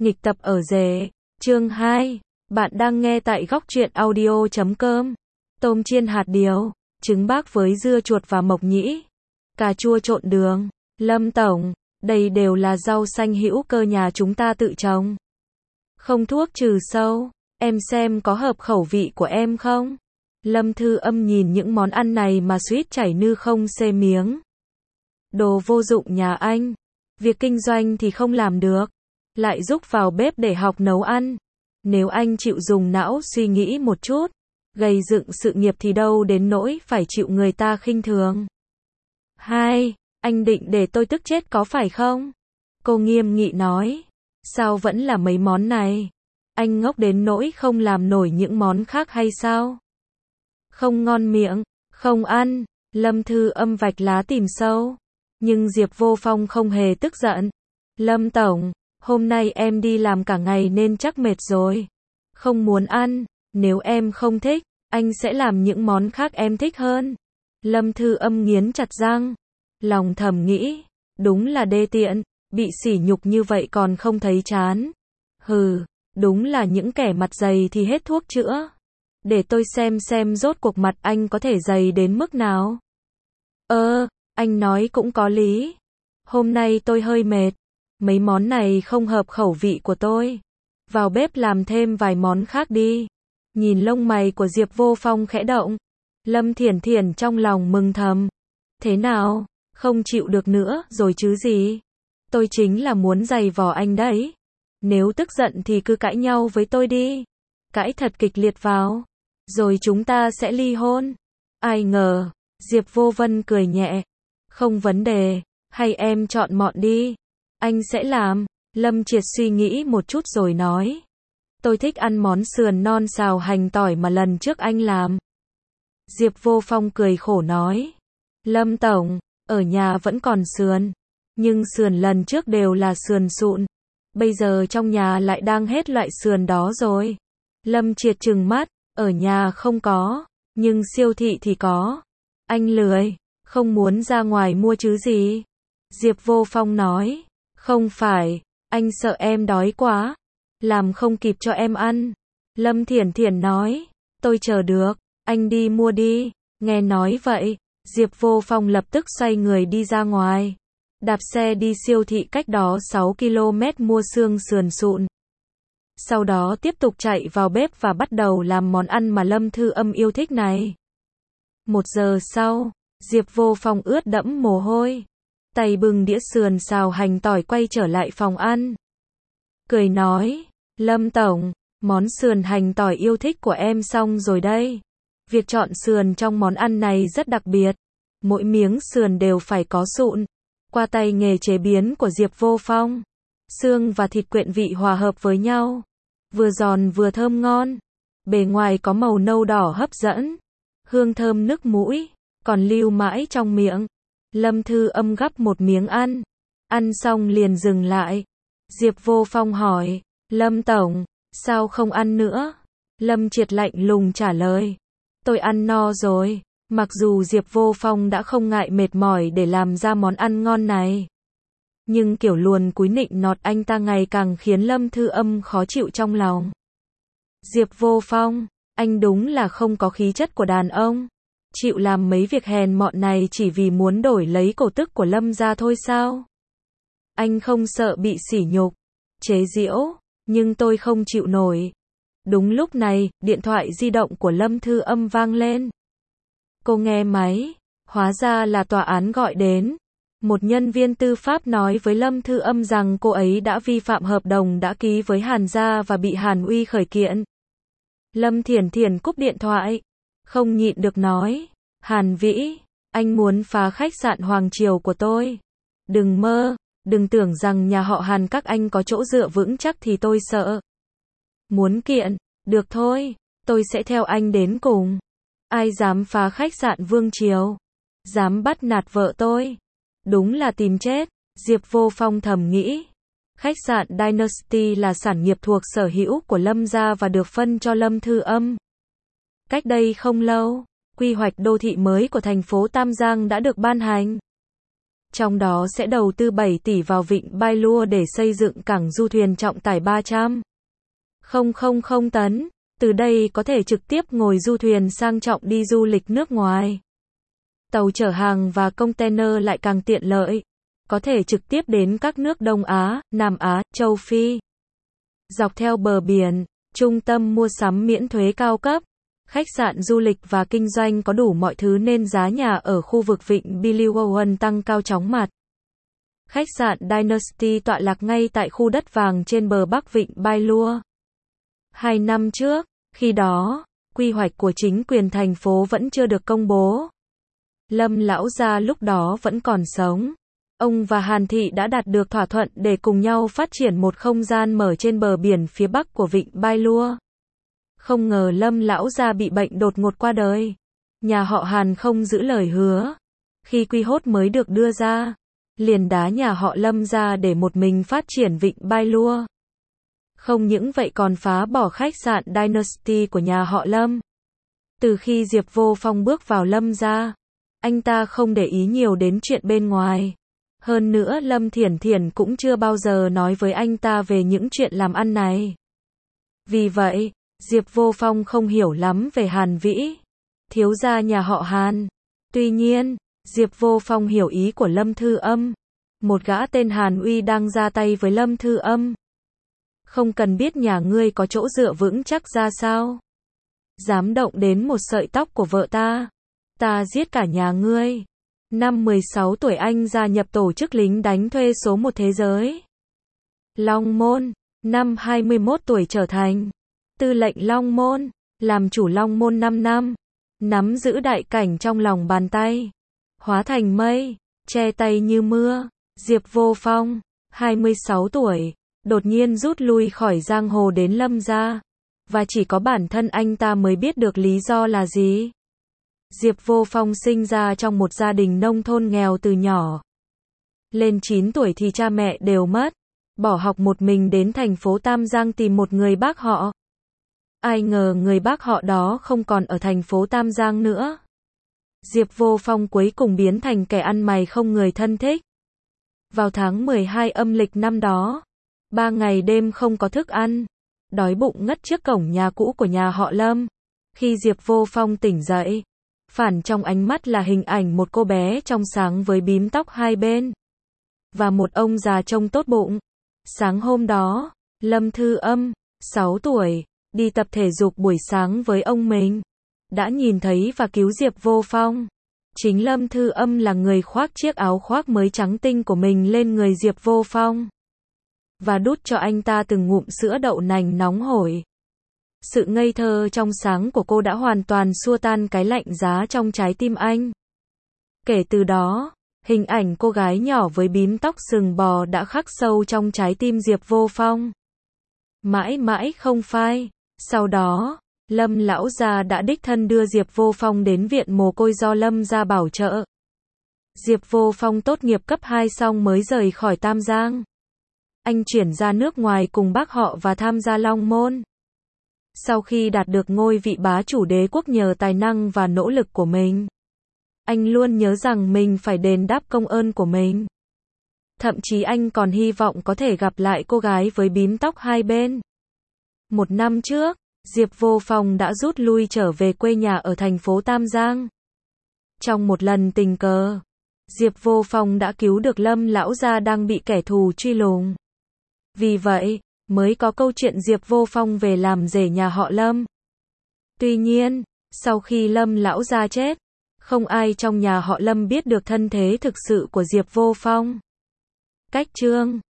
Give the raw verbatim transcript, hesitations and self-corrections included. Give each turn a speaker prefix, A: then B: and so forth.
A: Nghịch tập ở rể, chương hai. Bạn đang nghe tại góc truyện audio chấm com. Tôm chiên hạt điều, trứng bác với dưa chuột và mộc nhĩ, cà chua trộn đường. Lâm tổng, đây đều là rau xanh hữu cơ nhà chúng ta tự trồng. Không thuốc trừ sâu, em xem có hợp khẩu vị của em không? Lâm Thư Âm nhìn những món ăn này mà suýt chảy nư không xê miếng. Đồ vô dụng nhà anh. Việc kinh doanh thì không làm được, lại rúc vào bếp để học nấu ăn. Nếu anh chịu dùng não suy nghĩ một chút, gây dựng sự nghiệp thì đâu đến nỗi phải chịu người ta khinh thường. Hai, anh định để tôi tức chết có phải không? Cô nghiêm nghị nói. Sao vẫn là mấy món này? Anh ngốc đến nỗi không làm nổi những món khác hay sao? Không ngon miệng, không ăn. Lâm Thư Âm vạch lá tìm sâu. Nhưng Diệp Vô Phong không hề tức giận. Lâm tổng, hôm nay em đi làm cả ngày nên chắc mệt rồi. Không muốn ăn, nếu em không thích, anh sẽ làm những món khác em thích hơn. Lâm Thư Âm nghiến chặt răng. Lòng thầm nghĩ, đúng là đê tiện, bị sỉ nhục như vậy còn không thấy chán. Hừ, đúng là những kẻ mặt dày thì hết thuốc chữa. Để tôi xem xem rốt cuộc mặt anh có thể dày đến mức nào. Ơ, anh nói cũng có lý. Hôm nay tôi hơi mệt. Mấy món này không hợp khẩu vị của tôi. Vào bếp làm thêm vài món khác đi. Nhìn lông mày của Diệp Vô Phong khẽ động. Lâm Thiển Thiển trong lòng mừng thầm. Thế nào, không chịu được nữa rồi chứ gì? Tôi chính là muốn giày vò anh đấy. Nếu tức giận thì cứ cãi nhau với tôi đi. Cãi thật kịch liệt vào. Rồi chúng ta sẽ ly hôn. Ai ngờ, Diệp Vô Vân cười nhẹ. Không vấn đề, hay em chọn mọn đi. Anh sẽ làm. Lâm Triệt suy nghĩ một chút rồi nói. Tôi thích ăn món sườn non xào hành tỏi mà lần trước anh làm. Diệp Vô Phong cười khổ nói. Lâm tổng, ở nhà vẫn còn sườn. Nhưng sườn lần trước đều là sườn sụn. Bây giờ trong nhà lại đang hết loại sườn đó rồi. Lâm Triệt trừng mắt, ở nhà không có, nhưng siêu thị thì có. Anh lười, không muốn ra ngoài mua chứ gì. Diệp Vô Phong nói. Không phải, anh sợ em đói quá. Làm không kịp cho em ăn. Lâm Thiển Thiển nói. Tôi chờ được, anh đi mua đi. Nghe nói vậy, Diệp Vô Phong lập tức xoay người đi ra ngoài. Đạp xe đi siêu thị cách đó sáu ki lô mét mua xương sườn sụn. Sau đó tiếp tục chạy vào bếp và bắt đầu làm món ăn mà Lâm Thư Âm yêu thích này. Một giờ sau, Diệp Vô Phong ướt đẫm mồ hôi. Tay bưng đĩa sườn xào hành tỏi quay trở lại phòng ăn. Cười nói, Lâm tổng, món sườn hành tỏi yêu thích của em xong rồi đây. Việc chọn sườn trong món ăn này rất đặc biệt. Mỗi miếng sườn đều phải có sụn. Qua tay nghề chế biến của Diệp Vô Phong, xương và thịt quyện vị hòa hợp với nhau. Vừa giòn vừa thơm ngon. Bề ngoài có màu nâu đỏ hấp dẫn. Hương thơm nức mũi, còn lưu mãi trong miệng. Lâm Thư Âm gắp một miếng ăn. Ăn xong liền dừng lại. Diệp Vô Phong hỏi, Lâm tổng, sao không ăn nữa? Lâm Triệt lạnh lùng trả lời. Tôi ăn no rồi. Mặc dù Diệp Vô Phong đã không ngại mệt mỏi để làm ra món ăn ngon này. Nhưng kiểu luồn cúi nịnh nọt anh ta ngày càng khiến Lâm Thư Âm khó chịu trong lòng. Diệp Vô Phong, anh đúng là không có khí chất của đàn ông. Chịu làm mấy việc hèn mọn này chỉ vì muốn đổi lấy cổ tức của Lâm gia thôi sao? Anh không sợ bị sỉ nhục, chế giễu, nhưng tôi không chịu nổi. Đúng lúc này, điện thoại di động của Lâm Thư Âm vang lên. Cô nghe máy, hóa ra là tòa án gọi đến. Một nhân viên tư pháp nói với Lâm Thư Âm rằng cô ấy đã vi phạm hợp đồng đã ký với Hàn gia và bị Hàn Uy khởi kiện. Lâm Thiển Thiển cúp điện thoại, không nhịn được nói, Hàn Vĩ, anh muốn phá khách sạn Hoàng Triều của tôi. Đừng mơ, đừng tưởng rằng nhà họ Hàn các anh có chỗ dựa vững chắc thì tôi sợ. Muốn kiện, được thôi, tôi sẽ theo anh đến cùng. Ai dám phá khách sạn Vương Triều, dám bắt nạt vợ tôi, đúng là tìm chết. Diệp Vô Phong thầm nghĩ. Khách sạn Dynasty là sản nghiệp thuộc sở hữu của Lâm gia và được phân cho Lâm Thư Âm. Cách đây không lâu, quy hoạch đô thị mới của thành phố Tam Giang đã được ban hành. Trong đó sẽ đầu tư bảy tỷ vào vịnh Bai Lua để xây dựng cảng du thuyền trọng tải ba trăm nghìn tấn. Từ đây có thể trực tiếp ngồi du thuyền sang trọng đi du lịch nước ngoài. Tàu chở hàng và container lại càng tiện lợi, có thể trực tiếp đến các nước Đông Á, Nam Á, châu Phi. Dọc theo bờ biển, trung tâm mua sắm miễn thuế cao cấp, khách sạn du lịch và kinh doanh có đủ mọi thứ nên giá nhà ở khu vực vịnh Biliwon tăng cao chóng mặt. Khách sạn Dynasty tọa lạc ngay tại khu đất vàng trên bờ bắc vịnh Bai Lua. Hai năm trước, khi đó, quy hoạch của chính quyền thành phố vẫn chưa được công bố. Lâm lão gia lúc đó vẫn còn sống. Ông và Hàn Thị đã đạt được thỏa thuận để cùng nhau phát triển một không gian mở trên bờ biển phía bắc của vịnh Bai Lua. Không ngờ Lâm lão gia bị bệnh đột ngột qua đời. Nhà họ Hàn không giữ lời hứa. Khi quy hốt mới được đưa ra, liền đá nhà họ Lâm ra để một mình phát triển vịnh Bai Lua. Không những vậy còn phá bỏ khách sạn Dynasty của nhà họ Lâm. Từ khi Diệp Vô Phong bước vào Lâm gia, anh ta không để ý nhiều đến chuyện bên ngoài. Hơn nữa Lâm Thiển Thiển cũng chưa bao giờ nói với anh ta về những chuyện làm ăn này. Vì vậy, Diệp Vô Phong không hiểu lắm về Hàn Vĩ, thiếu gia nhà họ Hàn. Tuy nhiên, Diệp Vô Phong hiểu ý của Lâm Thư Âm. Một gã tên Hàn Uy đang ra tay với Lâm Thư Âm. Không cần biết nhà ngươi có chỗ dựa vững chắc ra sao. Dám động đến một sợi tóc của vợ ta, ta giết cả nhà ngươi. Năm mười sáu tuổi anh gia nhập tổ chức lính đánh thuê số một thế giới. Long Môn, năm hai mươi mốt tuổi trở thành tư lệnh Long Môn, làm chủ Long Môn năm năm, nắm giữ đại cảnh trong lòng bàn tay, hóa thành mây, che tay như mưa. Diệp Vô Phong, hai mươi sáu tuổi, đột nhiên rút lui khỏi giang hồ đến Lâm gia, và chỉ có bản thân anh ta mới biết được lý do là gì. Diệp Vô Phong sinh ra trong một gia đình nông thôn nghèo từ nhỏ. Lên chín tuổi thì cha mẹ đều mất, bỏ học một mình đến thành phố Tam Giang tìm một người bác họ. Ai ngờ người bác họ đó không còn ở thành phố Tam Giang nữa. Diệp Vô Phong cuối cùng biến thành kẻ ăn mày không người thân thích. Vào tháng mười hai âm lịch năm đó, ba ngày đêm không có thức ăn, đói bụng ngất trước cổng nhà cũ của nhà họ Lâm. Khi Diệp Vô Phong tỉnh dậy, phản trong ánh mắt là hình ảnh một cô bé trong sáng với bím tóc hai bên, và một ông già trông tốt bụng. Sáng hôm đó, Lâm Thư Âm, sáu tuổi, đi tập thể dục buổi sáng với ông mình, đã nhìn thấy và cứu Diệp Vô Phong. Chính Lâm Thư Âm là người khoác chiếc áo khoác mới trắng tinh của mình lên người Diệp Vô Phong, và đút cho anh ta từng ngụm sữa đậu nành nóng hổi. Sự ngây thơ trong sáng của cô đã hoàn toàn xua tan cái lạnh giá trong trái tim anh. Kể từ đó, hình ảnh cô gái nhỏ với bím tóc sừng bò đã khắc sâu trong trái tim Diệp Vô Phong. Mãi mãi không phai. Sau đó, Lâm lão gia đã đích thân đưa Diệp Vô Phong đến viện mồ côi do Lâm gia bảo trợ. Diệp Vô Phong tốt nghiệp cấp hai xong mới rời khỏi Tam Giang. Anh chuyển ra nước ngoài cùng bác họ và tham gia Long Môn. Sau khi đạt được ngôi vị bá chủ đế quốc nhờ tài năng và nỗ lực của mình, anh luôn nhớ rằng mình phải đền đáp công ơn của mình. Thậm chí anh còn hy vọng có thể gặp lại cô gái với bím tóc hai bên. Một năm trước, Diệp Vô Phong đã rút lui trở về quê nhà ở thành phố Tam Giang. Trong một lần tình cờ, Diệp Vô Phong đã cứu được Lâm lão gia đang bị kẻ thù truy lùng. Vì vậy, mới có câu chuyện Diệp Vô Phong về làm rể nhà họ Lâm. Tuy nhiên, sau khi Lâm lão gia chết, không ai trong nhà họ Lâm biết được thân thế thực sự của Diệp Vô Phong. Cách chương